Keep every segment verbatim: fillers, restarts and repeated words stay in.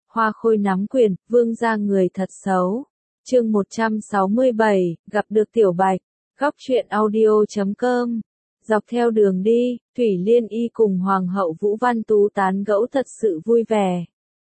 Hoa Khôi nắm quyền, vương gia người thật xấu. Chương một trăm sáu mươi bảy, gặp được Tiểu Bạch. Góc truyện audio chấm com. Dọc theo đường đi, Thủy Liên Y cùng Hoàng hậu Vũ Văn Tú tán gẫu thật sự vui vẻ.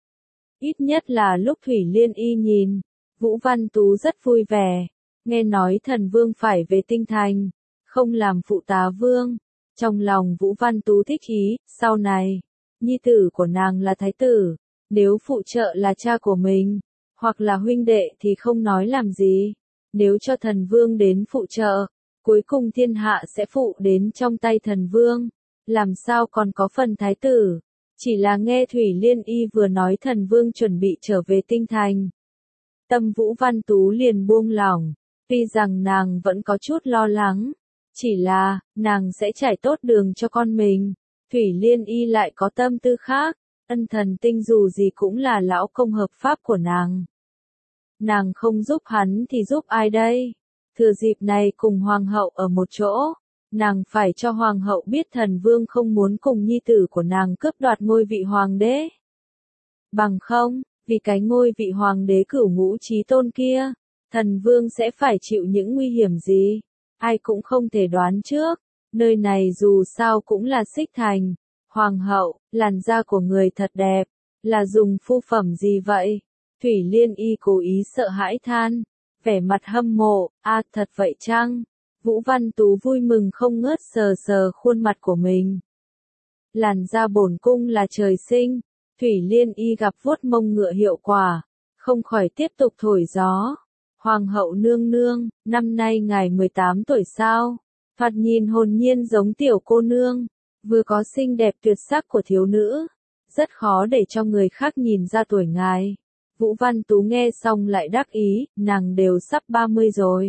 Ít nhất là lúc Thủy Liên Y nhìn, Vũ Văn Tú rất vui vẻ. Nghe nói thần vương phải về Tinh Thành, không làm phụ tá vương. Trong lòng Vũ Văn Tú thích ý, sau này, nhi tử của nàng là thái tử, nếu phụ trợ là cha của mình, hoặc là huynh đệ thì không nói làm gì. Nếu cho thần vương đến phụ trợ, cuối cùng thiên hạ sẽ phụ đến trong tay thần vương, làm sao còn có phần thái tử. Chỉ là nghe Thủy Liên Y vừa nói thần vương chuẩn bị trở về Tinh Thành, tâm Vũ Văn Tú liền buông lỏng, tuy rằng nàng vẫn có chút lo lắng, chỉ là, nàng sẽ trải tốt đường cho con mình. Thủy Liên Y lại có tâm tư khác, ân thần tinh dù gì cũng là lão công hợp pháp của nàng. Nàng không giúp hắn thì giúp ai đây? Thừa dịp này cùng hoàng hậu ở một chỗ, nàng phải cho hoàng hậu biết thần vương không muốn cùng nhi tử của nàng cướp đoạt ngôi vị hoàng đế. Bằng không, vì cái ngôi vị hoàng đế cửu ngũ chí tôn kia, thần vương sẽ phải chịu những nguy hiểm gì? Ai cũng không thể đoán trước, nơi này dù sao cũng là Xích Thành. Hoàng hậu, làn da của người thật đẹp, là dùng phu phẩm gì vậy? Thủy Liên Y cố ý sợ hãi than, vẻ mặt hâm mộ, a thật vậy chăng? Vũ Văn Tú vui mừng không ngớt sờ sờ khuôn mặt của mình. Làn da bổn cung là trời sinh, Thủy Liên Y gặp vuốt mông ngựa hiệu quả, không khỏi tiếp tục thổi gió. Hoàng hậu nương nương, năm nay ngài mười tám tuổi sao? Thoạt nhìn hồn nhiên giống tiểu cô nương, vừa có xinh đẹp tuyệt sắc của thiếu nữ, rất khó để cho người khác nhìn ra tuổi ngài. Vũ Văn Tú nghe xong lại đắc ý, nàng đều sắp ba mươi rồi,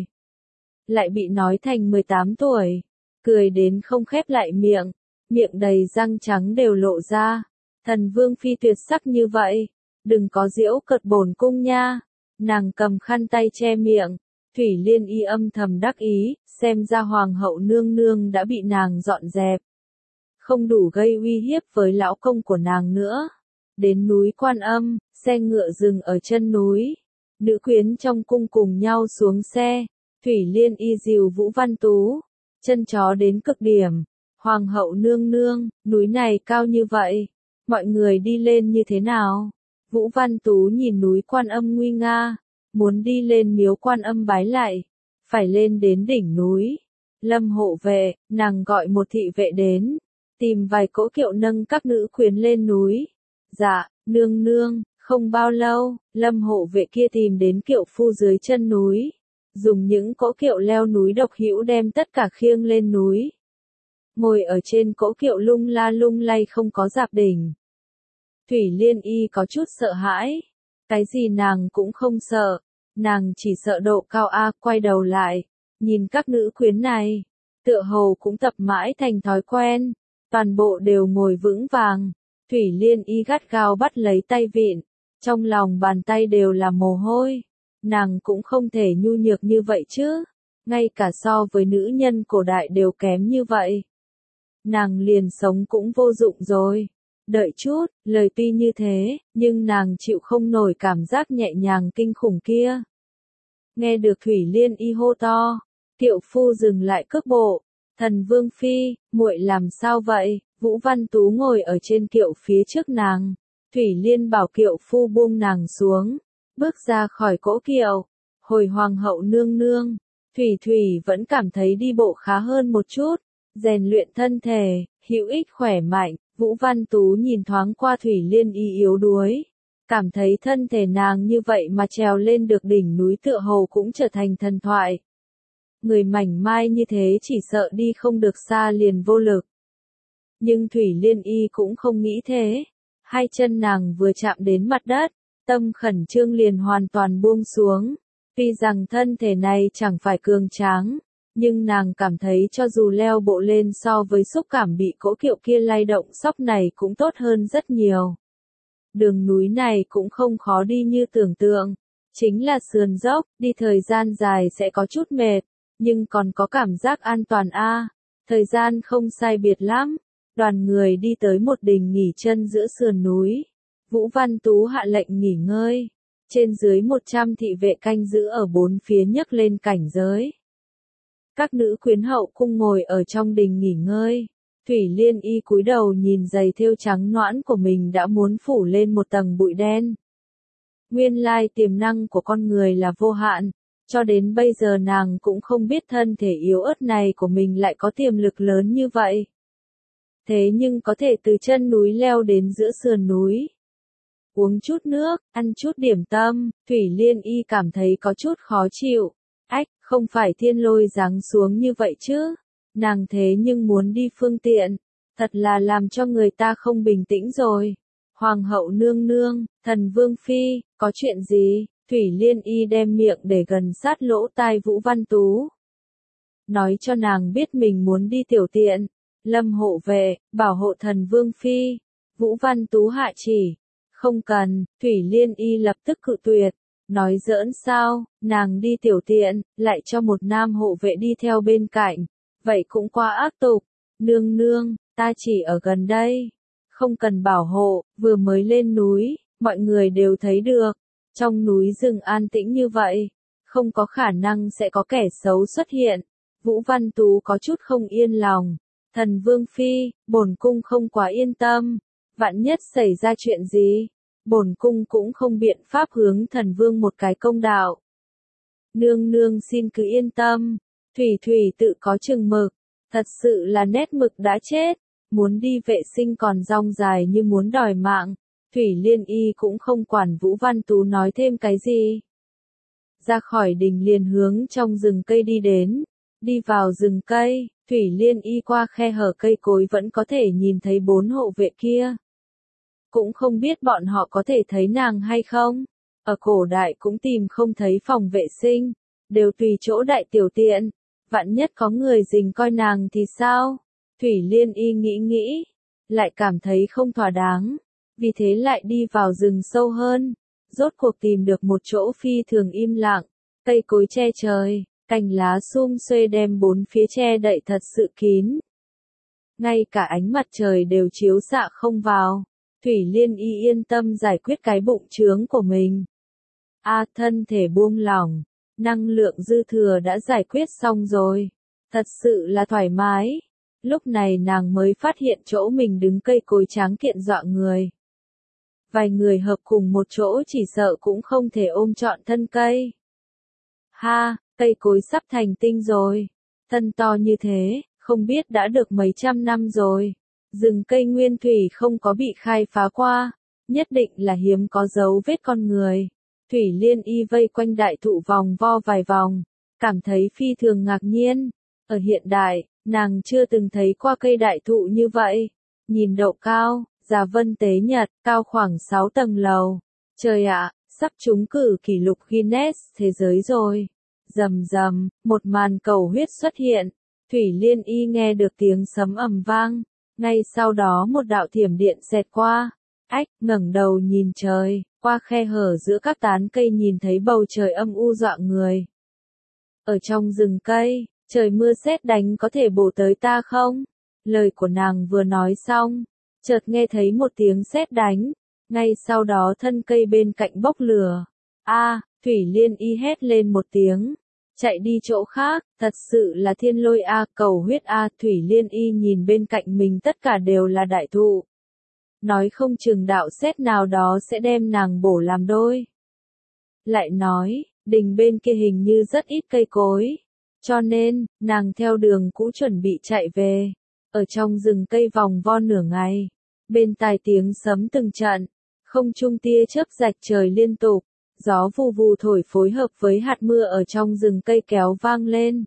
lại bị nói thành mười tám tuổi, cười đến không khép lại miệng, miệng đầy răng trắng đều lộ ra. Thần vương phi tuyệt sắc như vậy, đừng có giễu cợt bổn cung nha. Nàng cầm khăn tay che miệng, Thủy Liên Y âm thầm đắc ý, xem ra hoàng hậu nương nương đã bị nàng dọn dẹp, không đủ gây uy hiếp với lão công của nàng nữa. Đến núi Quan Âm, xe ngựa dừng ở chân núi, nữ quyến trong cung cùng nhau xuống xe, Thủy Liên Y dìu Vũ Văn Tú, chân chó đến cực điểm. Hoàng hậu nương nương, núi này cao như vậy, mọi người đi lên như thế nào? Vũ Văn Tú nhìn núi Quan Âm nguy nga, muốn đi lên miếu Quan Âm bái lại, phải lên đến đỉnh núi. Lâm hộ vệ, nàng gọi một thị vệ đến, tìm vài cỗ kiệu nâng các nữ quyến lên núi. Dạ, nương nương, không bao lâu, Lâm hộ vệ kia tìm đến kiệu phu dưới chân núi, dùng những cỗ kiệu leo núi độc hữu đem tất cả khiêng lên núi. Ngồi ở trên cỗ kiệu lung la lung lay không có dạp đỉnh. Thủy Liên Y có chút sợ hãi, cái gì nàng cũng không sợ, nàng chỉ sợ độ cao a. Quay đầu lại, nhìn các nữ quyến này, tựa hồ cũng tập mãi thành thói quen, toàn bộ đều ngồi vững vàng. Thủy Liên Y gắt gao bắt lấy tay vịn, trong lòng bàn tay đều là mồ hôi, nàng cũng không thể nhu nhược như vậy chứ, ngay cả so với nữ nhân cổ đại đều kém như vậy. Nàng liền sống cũng vô dụng rồi. Đợi chút, lời tuy như thế, nhưng nàng chịu không nổi cảm giác nhẹ nhàng kinh khủng kia. Nghe được Thủy Liên Y hô to, kiệu phu dừng lại cước bộ. Thần vương phi, muội làm sao vậy? Vũ Văn Tú ngồi ở trên kiệu phía trước nàng. Thủy Liên bảo kiệu phu buông nàng xuống, bước ra khỏi cỗ kiệu. Hồi hoàng hậu nương nương, Thủy Thủy vẫn cảm thấy đi bộ khá hơn một chút, rèn luyện thân thể, hữu ích khỏe mạnh. Vũ Văn Tú nhìn thoáng qua Thủy Liên Y yếu đuối, cảm thấy thân thể nàng như vậy mà trèo lên được đỉnh núi tựa hồ cũng trở thành thần thoại. Người mảnh mai như thế chỉ sợ đi không được xa liền vô lực. Nhưng Thủy Liên Y cũng không nghĩ thế, hai chân nàng vừa chạm đến mặt đất, tâm khẩn trương liền hoàn toàn buông xuống. Tuy rằng thân thể này chẳng phải cường tráng, nhưng nàng cảm thấy cho dù leo bộ lên so với xúc cảm bị cỗ kiệu kia lay động sóc này cũng tốt hơn rất nhiều. Đường núi này cũng không khó đi như tưởng tượng, chính là sườn dốc, đi thời gian dài sẽ có chút mệt, nhưng còn có cảm giác an toàn a. Thời gian không sai biệt lắm, đoàn người đi tới một đình nghỉ chân giữa sườn núi. Vũ Văn Tú hạ lệnh nghỉ ngơi. Trên dưới một trăm thị vệ canh giữ ở bốn phía nhấc lên cảnh giới. Các nữ quyến hậu cung ngồi ở trong đình nghỉ ngơi. Thủy Liên Y cúi đầu nhìn giày thêu trắng nõn của mình đã muốn phủ lên một tầng bụi đen. Nguyên lai tiềm năng của con người là vô hạn, cho đến bây giờ nàng cũng không biết thân thể yếu ớt này của mình lại có tiềm lực lớn như vậy. Thế nhưng có thể từ chân núi leo đến giữa sườn núi. Uống chút nước, ăn chút điểm tâm, Thủy Liên Y cảm thấy có chút khó chịu. Ách, không phải thiên lôi giáng xuống như vậy chứ. Nàng thế nhưng muốn đi phương tiện, thật là làm cho người ta không bình tĩnh rồi. Hoàng hậu nương nương, thần vương phi, có chuyện gì? Thủy Liên Y đem miệng để gần sát lỗ tai Vũ Văn Tú. Nói cho nàng biết mình muốn đi tiểu tiện. Lâm hộ vệ, bảo hộ thần vương phi. Vũ Văn Tú hạ chỉ. Không cần, Thủy Liên Y lập tức cự tuyệt. Nói giỡn sao, nàng đi tiểu tiện, lại cho một nam hộ vệ đi theo bên cạnh. Vậy cũng quá ác tục. Nương nương, ta chỉ ở gần đây. Không cần bảo hộ, vừa mới lên núi, mọi người đều thấy được. Trong núi rừng an tĩnh như vậy, không có khả năng sẽ có kẻ xấu xuất hiện. Vũ Văn Tú có chút không yên lòng. Thần vương phi, bổn cung không quá yên tâm. Vạn nhất xảy ra chuyện gì, bổn cung cũng không biện pháp hướng thần vương một cái công đạo. Nương nương xin cứ yên tâm. Thủy Thủy tự có chừng mực. Thật sự là nét mực đã chết. Muốn đi vệ sinh còn dong dài như muốn đòi mạng. Thủy Liên Y cũng không quản Vũ Văn Tú nói thêm cái gì. Ra khỏi đình liền hướng trong rừng cây đi đến. Đi vào rừng cây, Thủy Liên Y qua khe hở cây cối vẫn có thể nhìn thấy bốn hộ vệ kia. Cũng không biết bọn họ có thể thấy nàng hay không. Ở cổ đại cũng tìm không thấy phòng vệ sinh. Đều tùy chỗ đại tiểu tiện. Vạn nhất có người rình coi nàng thì sao? Thủy Liên Y nghĩ nghĩ. Lại cảm thấy không thỏa đáng. Vì thế lại đi vào rừng sâu hơn. Rốt cuộc tìm được một chỗ phi thường im lặng. Cây cối che trời. Cành lá sum xuê đem bốn phía che đậy thật sự kín. Ngay cả ánh mặt trời đều chiếu xạ không vào. Thủy Liên Y yên tâm giải quyết cái bụng trướng của mình. A à, thân thể buông lỏng. Năng lượng dư thừa đã giải quyết xong rồi. Thật sự là thoải mái. Lúc này nàng mới phát hiện chỗ mình đứng cây cối tráng kiện dọa người. Vài người hợp cùng một chỗ chỉ sợ cũng không thể ôm trọn thân cây. Ha, cây cối sắp thành tinh rồi. Thân to như thế, không biết đã được mấy trăm năm rồi. Rừng cây nguyên thủy không có bị khai phá qua. Nhất định là hiếm có dấu vết con người. Thủy Liên Y vây quanh đại thụ vòng vo vài vòng. Cảm thấy phi thường ngạc nhiên. Ở hiện đại, nàng chưa từng thấy qua cây đại thụ như vậy. Nhìn độ cao, Già Vân Tế Nhật, cao khoảng sáu tầng lầu. Trời ạ, sắp trúng cử kỷ lục Guinness thế giới rồi. Rầm rầm, một màn cầu huyết xuất hiện. Thủy Liên Y nghe được tiếng sấm ầm vang. Ngay sau đó một đạo thiểm điện xẹt qua. Ách, ngẩng đầu nhìn trời, qua khe hở giữa các tán cây nhìn thấy bầu trời âm u dọa người. Ở trong rừng cây, trời mưa sét đánh có thể bổ tới ta không? Lời của nàng vừa nói xong, chợt nghe thấy một tiếng sét đánh, ngay sau đó thân cây bên cạnh bốc lửa. A, Thủy Liên Y hét lên một tiếng, chạy đi chỗ khác, thật sự là thiên lôi a, cầu huyết a, Thủy Liên Y nhìn bên cạnh mình tất cả đều là đại thụ. Nói không chừng đạo sét nào đó sẽ đem nàng bổ làm đôi. Lại nói, đình bên kia hình như rất ít cây cối. Cho nên, nàng theo đường cũ chuẩn bị chạy về. Ở trong rừng cây vòng vo nửa ngày. Bên tai tiếng sấm từng trận. Không trung tia chớp rạch trời liên tục. Gió vù vù thổi phối hợp với hạt mưa ở trong rừng cây kéo vang lên.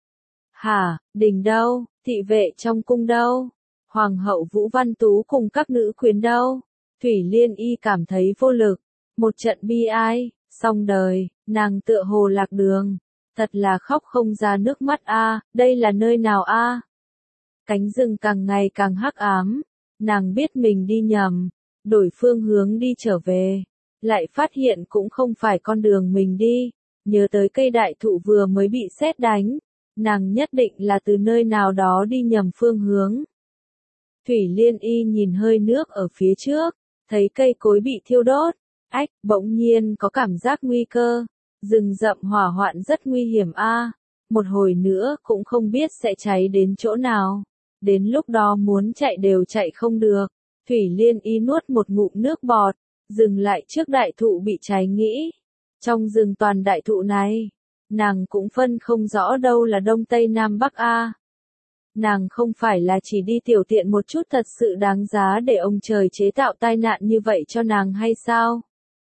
Hả, đình đâu, thị vệ trong cung đâu? Hoàng hậu Vũ Văn Tú cùng các nữ quyến đâu? Thủy Liên Y cảm thấy vô lực. Một trận bi ai, xong đời, nàng tựa hồ lạc đường. Thật là khóc không ra nước mắt a, à, đây là nơi nào a? À? Cánh rừng càng ngày càng hắc ám. Nàng biết mình đi nhầm. Đổi phương hướng đi trở về. Lại phát hiện cũng không phải con đường mình đi. Nhớ tới cây đại thụ vừa mới bị sét đánh. Nàng nhất định là từ nơi nào đó đi nhầm phương hướng. Thủy Liên Y nhìn hơi nước ở phía trước, thấy cây cối bị thiêu đốt, ách, bỗng nhiên có cảm giác nguy cơ, rừng rậm hỏa hoạn rất nguy hiểm a, một hồi nữa cũng không biết sẽ cháy đến chỗ nào, đến lúc đó muốn chạy đều chạy không được. Thủy Liên Y nuốt một ngụm nước bọt, dừng lại trước đại thụ bị cháy nghĩ, trong rừng toàn đại thụ này, nàng cũng phân không rõ đâu là đông tây nam bắc a. Nàng không phải là chỉ đi tiểu tiện một chút thật sự đáng giá để ông trời chế tạo tai nạn như vậy cho nàng hay sao?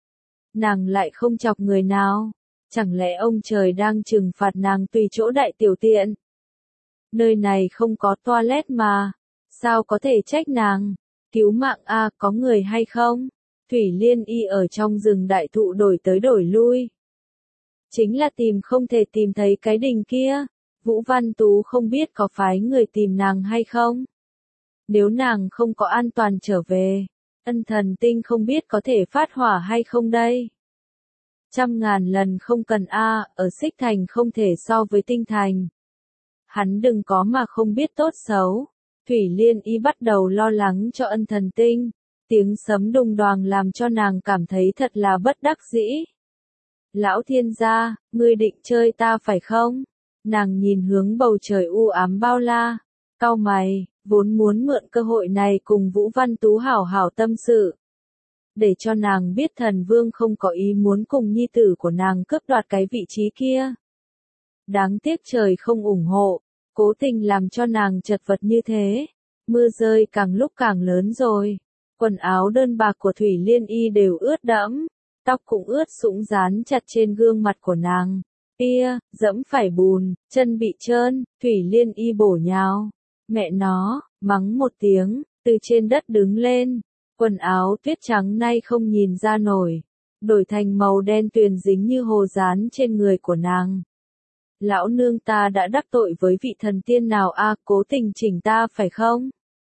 Nàng lại không chọc người nào, chẳng lẽ ông trời đang trừng phạt nàng tùy chỗ đại tiểu tiện? Nơi này không có toilet mà, sao có thể trách nàng? Cứu mạng a, có người hay không? Thủy Liên Y ở trong rừng đại thụ đổi tới đổi lui. Chính là tìm không thể tìm thấy cái đình kia. Vũ Văn Tú không biết có phái người tìm nàng hay không? Nếu nàng không có an toàn trở về, Ân Thần Tinh không biết có thể phát hỏa hay không đây? Trăm ngàn lần không cần a, ở Xích Thành không thể so với Tinh Thành. Hắn đừng có mà không biết tốt xấu. Thủy Liên Y bắt đầu lo lắng cho Ân Thần Tinh, tiếng sấm đùng đoàng làm cho nàng cảm thấy thật là bất đắc dĩ. Lão thiên gia, ngươi định chơi ta phải không? Nàng nhìn hướng bầu trời u ám bao la, cau mày, vốn muốn mượn cơ hội này cùng Vũ Văn Tú hảo hảo tâm sự. Để cho nàng biết thần vương không có ý muốn cùng nhi tử của nàng cướp đoạt cái vị trí kia. Đáng tiếc trời không ủng hộ, cố tình làm cho nàng chật vật như thế. Mưa rơi càng lúc càng lớn rồi, quần áo đơn bạc của Thủy Liên Y đều ướt đẫm, tóc cũng ướt sũng dán chặt trên gương mặt của nàng. Kia, dẫm phải bùn, chân bị trơn, Thủy Liên Y bổ nhào. Mẹ nó, mắng một tiếng, từ trên đất đứng lên. Quần áo tuyết trắng nay không nhìn ra nổi, đổi thành màu đen tuyền dính như hồ dán trên người của nàng. Lão nương ta đã đắc tội với vị thần tiên nào a, cố tình chỉnh ta phải không?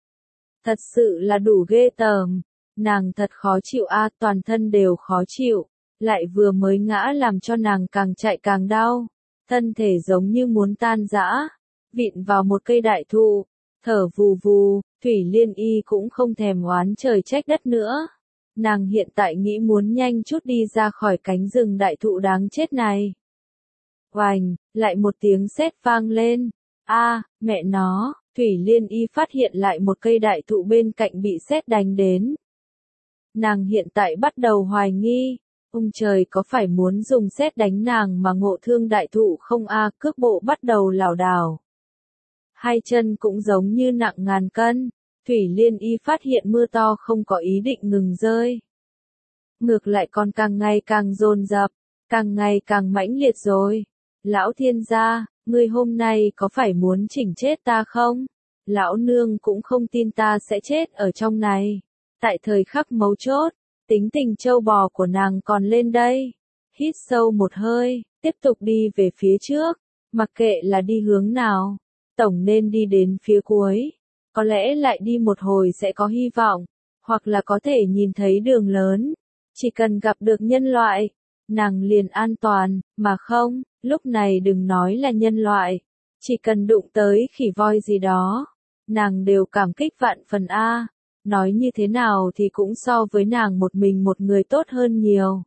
Thật sự là đủ ghê tởm, nàng thật khó chịu a, toàn thân đều khó chịu, lại vừa mới ngã làm cho nàng càng chạy càng đau, thân thể giống như muốn tan rã, vịn vào một cây đại thụ, thở vù vù. Thủy Liên Y cũng không thèm oán trời trách đất nữa. Nàng hiện tại nghĩ muốn nhanh chút đi ra khỏi cánh rừng đại thụ đáng chết này. Oành, lại một tiếng sét vang lên. A, mẹ nó, Thủy Liên Y phát hiện lại một cây đại thụ bên cạnh bị sét đánh đến. Nàng hiện tại bắt đầu hoài nghi, ông trời có phải muốn dùng sét đánh nàng mà ngộ thương đại thụ không a, cước bộ bắt đầu lảo đảo. Hai chân cũng giống như nặng ngàn cân, Thủy Liên Y phát hiện mưa to không có ý định ngừng rơi. Ngược lại còn càng ngày càng dồn dập, càng ngày càng mãnh liệt rồi. Lão thiên gia, ngươi hôm nay có phải muốn chỉnh chết ta không? Lão nương cũng không tin ta sẽ chết ở trong này. Tại thời khắc mấu chốt, tính tình trâu bò của nàng còn lên đây. Hít sâu một hơi, tiếp tục đi về phía trước, mặc kệ là đi hướng nào. Tổng nên đi đến phía cuối, có lẽ lại đi một hồi sẽ có hy vọng, hoặc là có thể nhìn thấy đường lớn, chỉ cần gặp được nhân loại, nàng liền an toàn, mà không, lúc này đừng nói là nhân loại, chỉ cần đụng tới khỉ voi gì đó, nàng đều cảm kích vạn phần a, nói như thế nào thì cũng so với nàng một mình một người tốt hơn nhiều.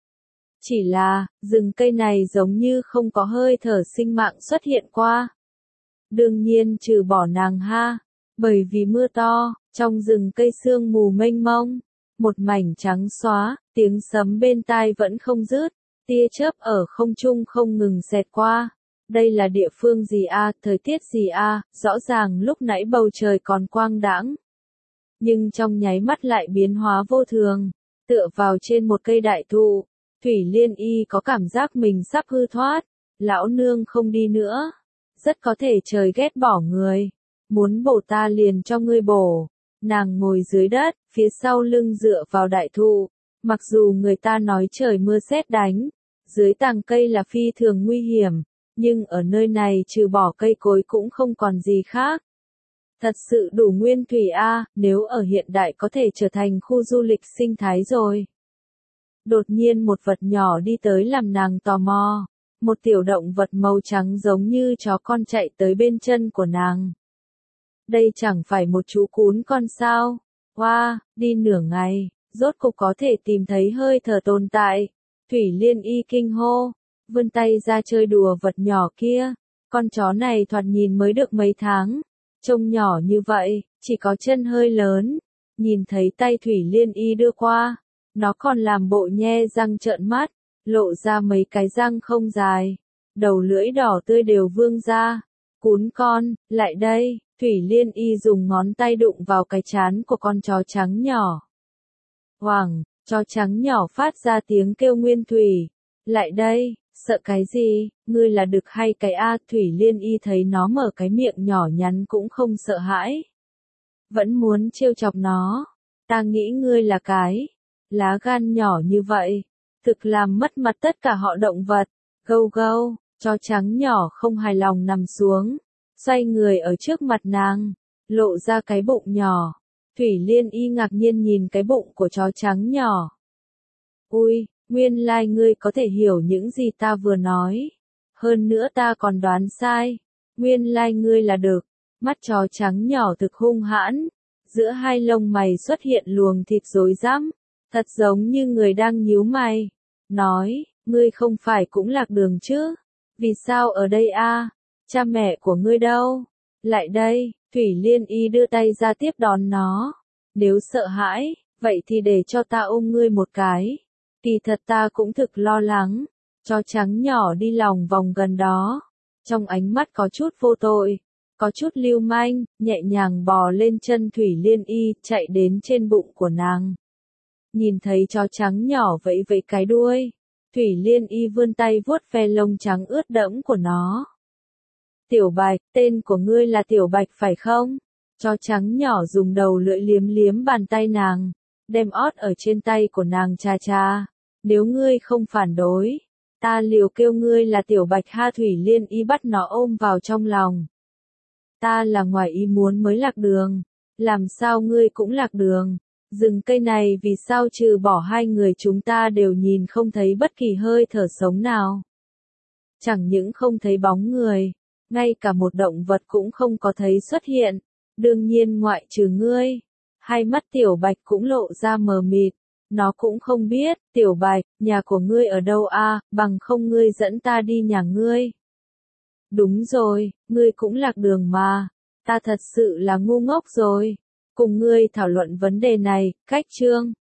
Chỉ là, rừng cây này giống như không có hơi thở sinh mạng xuất hiện qua. Đương nhiên trừ bỏ nàng ha, bởi vì mưa to, trong rừng cây sương mù mênh mông, một mảnh trắng xóa, tiếng sấm bên tai vẫn không dứt, tia chớp ở không trung không ngừng xẹt qua. Đây là địa phương gì a, thời tiết gì a, rõ ràng lúc nãy bầu trời còn quang đãng, nhưng trong nháy mắt lại biến hóa vô thường, tựa vào trên một cây đại thụ, Thủy Liên Y có cảm giác mình sắp hư thoát, lão nương không đi nữa. Rất có thể trời ghét bỏ người, muốn bổ ta liền cho ngươi bổ. Nàng ngồi dưới đất, phía sau lưng dựa vào đại thụ, mặc dù người ta nói trời mưa sét đánh, dưới tàng cây là phi thường nguy hiểm, nhưng ở nơi này trừ bỏ cây cối cũng không còn gì khác. Thật sự đủ nguyên thủy a, nếu ở hiện đại có thể trở thành khu du lịch sinh thái rồi. Đột nhiên một vật nhỏ đi tới làm nàng tò mò. Một tiểu động vật màu trắng giống như chó con chạy tới bên chân của nàng. Đây chẳng phải một chú cún con sao? Hoa, wow, đi nửa ngày, rốt cục có thể tìm thấy hơi thở tồn tại. Thủy Liên Y kinh hô, vươn tay ra chơi đùa vật nhỏ kia. Con chó này thoạt nhìn mới được mấy tháng, trông nhỏ như vậy, chỉ có chân hơi lớn. Nhìn thấy tay Thủy Liên Y đưa qua, nó còn làm bộ nhe răng trợn mắt, lộ ra mấy cái răng không dài, đầu lưỡi đỏ tươi đều vươn ra. Cún con, lại đây, Thủy Liên Y dùng ngón tay đụng vào cái trán của con chó trắng nhỏ. Hoảng, chó trắng nhỏ phát ra tiếng kêu nguyên thủy. Lại đây, sợ cái gì, ngươi là đực hay cái A? Thủy Liên Y thấy nó mở cái miệng nhỏ nhắn cũng không sợ hãi. Vẫn muốn trêu chọc nó. Ta nghĩ ngươi là cái lá gan nhỏ như vậy, thực làm mất mặt tất cả họ động vật. Gâu gâu, chó trắng nhỏ không hài lòng nằm xuống, xoay người ở trước mặt nàng, lộ ra cái bụng nhỏ. Thủy Liên Y ngạc nhiên nhìn cái bụng của chó trắng nhỏ. Ui, nguyên lai ngươi có thể hiểu những gì ta vừa nói. Hơn nữa ta còn đoán sai. Nguyên lai ngươi là đực. Mắt chó trắng nhỏ thực hung hãn. Giữa hai lông mày xuất hiện luồng thịt rối rắm, thật giống như người đang nhíu mày. Nói, ngươi không phải cũng lạc đường chứ? Vì sao ở đây a? Cha mẹ của ngươi đâu? Lại đây, Thủy Liên Y đưa tay ra tiếp đón nó. Nếu sợ hãi, vậy thì để cho ta ôm ngươi một cái. Kỳ thật ta cũng thực lo lắng. Chó trắng nhỏ đi lòng vòng gần đó. Trong ánh mắt có chút vô tội, có chút lưu manh, nhẹ nhàng bò lên chân Thủy Liên Y, chạy đến trên bụng của nàng. Nhìn thấy chó trắng nhỏ vẫy vẫy cái đuôi, Thủy Liên Y vươn tay vuốt ve lông trắng ướt đẫm của nó. Tiểu Bạch, tên của ngươi là Tiểu Bạch phải không? Chó trắng nhỏ dùng đầu lưỡi liếm liếm bàn tay nàng, đem ót ở trên tay của nàng chà chà. Nếu ngươi không phản đối, ta liều kêu ngươi là Tiểu Bạch ha. Thủy Liên Y bắt nó ôm vào trong lòng. Ta là ngoài ý muốn mới lạc đường. Làm sao ngươi cũng lạc đường? Rừng cây này vì sao trừ bỏ hai người chúng ta đều nhìn không thấy bất kỳ hơi thở sống nào? Chẳng những không thấy bóng người, ngay cả một động vật cũng không có thấy xuất hiện. Đương nhiên ngoại trừ ngươi. Hai mắt Tiểu Bạch cũng lộ ra mờ mịt. Nó cũng không biết, Tiểu Bạch, nhà của ngươi ở đâu a? Bằng không ngươi dẫn ta đi nhà ngươi. Đúng rồi, ngươi cũng lạc đường mà. Ta thật sự là ngu ngốc rồi. Cùng ngươi thảo luận vấn đề này, cách chương.